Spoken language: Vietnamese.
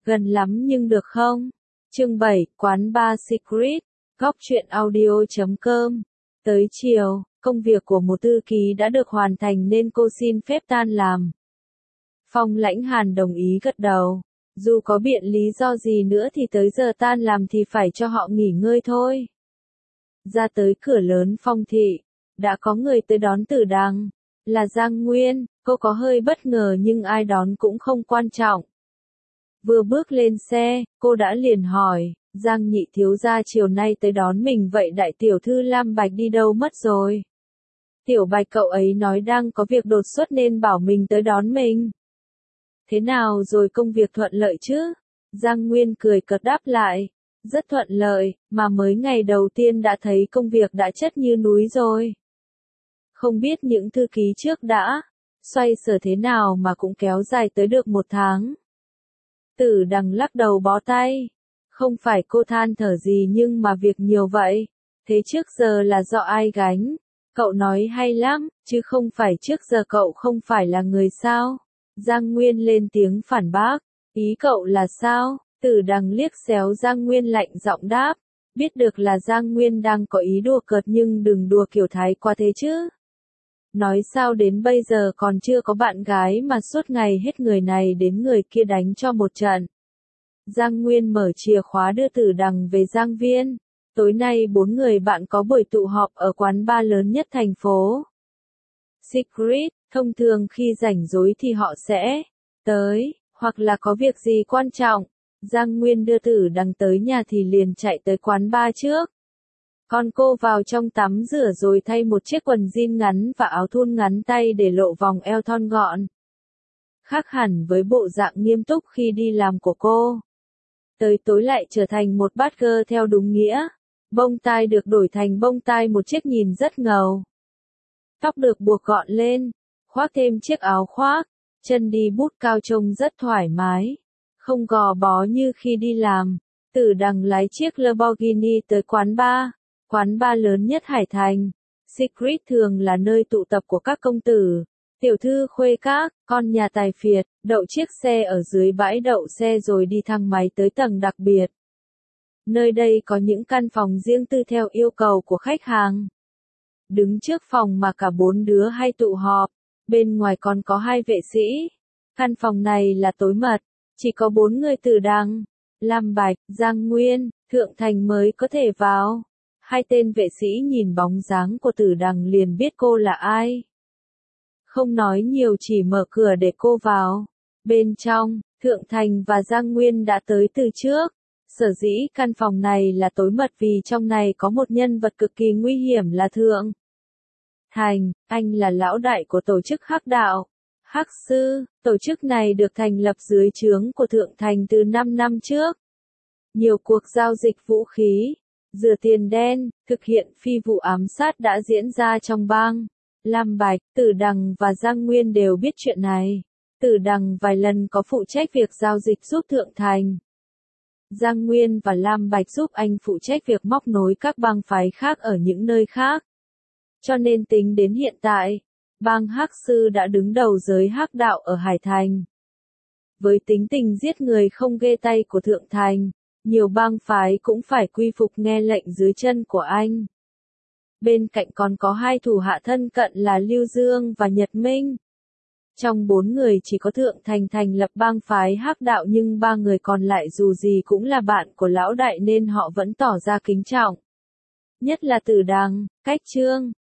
Gần lắm nhưng được không? Chương 7, quán bar Secret, góc truyện audio.com. Tới chiều, công việc của một thư ký đã được hoàn thành nên cô xin phép tan làm. Phong Lãnh Hàn đồng ý gật đầu. Dù có biện lý do gì nữa thì tới giờ tan làm thì phải cho họ nghỉ ngơi thôi. Ra tới cửa lớn Phong thị, đã có người tới đón Tử Đằng. Là Giang Nguyên, cô có hơi bất ngờ nhưng ai đón cũng không quan trọng. Vừa bước lên xe, cô đã liền hỏi, Giang nhị thiếu gia chiều nay tới đón mình vậy đại tiểu thư Lam Bạch đi đâu mất rồi? Tiểu Bạch cậu ấy nói đang có việc đột xuất nên bảo mình tới đón mình. Thế nào rồi, công việc thuận lợi chứ? Giang Nguyên cười cợt đáp lại, rất thuận lợi, mà mới ngày đầu tiên đã thấy công việc đã chất như núi rồi. Không biết những thư ký trước đã xoay sở thế nào mà cũng kéo dài tới được 1 tháng. Tử Đằng lắc đầu bó tay. Không phải cô than thở gì nhưng mà việc nhiều vậy. Thế trước giờ là do ai gánh? Cậu nói hay lắm, chứ không phải trước giờ cậu không phải là người sao? Giang Nguyên lên tiếng phản bác. Ý cậu là sao? Tử Đằng liếc xéo Giang Nguyên lạnh giọng đáp. Biết được là Giang Nguyên đang có ý đùa cợt nhưng đừng đùa kiểu thái quá thế chứ. Nói sao đến bây giờ còn chưa có bạn gái mà suốt ngày hết người này đến người kia đánh cho một trận. Giang Nguyên mở chìa khóa đưa Tử Đằng về Giang Viên. Tối nay 4 người bạn có buổi tụ họp ở quán bar lớn nhất thành phố. Secret, thông thường khi rảnh rỗi thì họ sẽ tới, hoặc là có việc gì quan trọng. Giang Nguyên đưa Tử Đằng tới nhà thì liền chạy tới quán bar trước. Con cô vào trong tắm rửa rồi thay một chiếc quần jean ngắn và áo thun ngắn tay để lộ vòng eo thon gọn. Khác hẳn với bộ dạng nghiêm túc khi đi làm của cô. Tới tối lại trở thành một bad girl theo đúng nghĩa. Bông tai được đổi thành bông tai một chiếc nhìn rất ngầu. Tóc được buộc gọn lên, khoác thêm chiếc áo khoác, chân đi bút cao trông rất thoải mái. Không gò bó như khi đi làm. Tử Đằng lái chiếc Lamborghini tới quán bar. Quán bar lớn nhất Hải Thành. Secret thường là nơi tụ tập của các công tử, tiểu thư khuê các, con nhà tài phiệt, đậu chiếc xe ở dưới bãi đậu xe rồi đi thang máy tới tầng đặc biệt. Nơi đây có những căn phòng riêng tư theo yêu cầu của khách hàng. Đứng trước phòng mà cả 4 đứa hay tụ họp, bên ngoài còn có 2 vệ sĩ. Căn phòng này là tối mật, chỉ có 4 người Tử Đằng, Lam Bạch, Giang Nguyên, Thượng Thành mới có thể vào. 2 tên vệ sĩ nhìn bóng dáng của Tử Đằng liền biết cô là ai. Không nói nhiều chỉ mở cửa để cô vào. Bên trong, Thượng Thành và Giang Nguyên đã tới từ trước. Sở dĩ căn phòng này là tối mật vì trong này có một nhân vật cực kỳ nguy hiểm là Thượng Thành. Anh là lão đại của tổ chức Hắc Đạo, Hắc Sư. Tổ chức này được thành lập dưới trướng của Thượng Thành từ 5 năm trước. Nhiều cuộc giao dịch vũ khí, rửa tiền đen, thực hiện phi vụ ám sát đã diễn ra trong bang. Lam Bạch, Tử Đằng và Giang Nguyên đều biết chuyện này. Tử Đằng vài lần có phụ trách việc giao dịch giúp Thượng Thành. Giang Nguyên và Lam Bạch giúp anh phụ trách việc móc nối các bang phái khác ở những nơi khác. Cho nên tính đến hiện tại, bang Hắc Sư đã đứng đầu giới Hắc Đạo ở Hải Thành. Với tính tình giết người không ghê tay của Thượng Thành, nhiều bang phái cũng phải quy phục nghe lệnh dưới chân của anh. Bên cạnh còn có 2 thủ hạ thân cận là Lưu Dương và Nhật Minh. Trong 4 người chỉ có Thượng Thành thành lập bang phái Hắc Đạo nhưng 3 người còn lại dù gì cũng là bạn của lão đại nên họ vẫn tỏ ra kính trọng. Nhất là Tử Đằng, Cách Trương,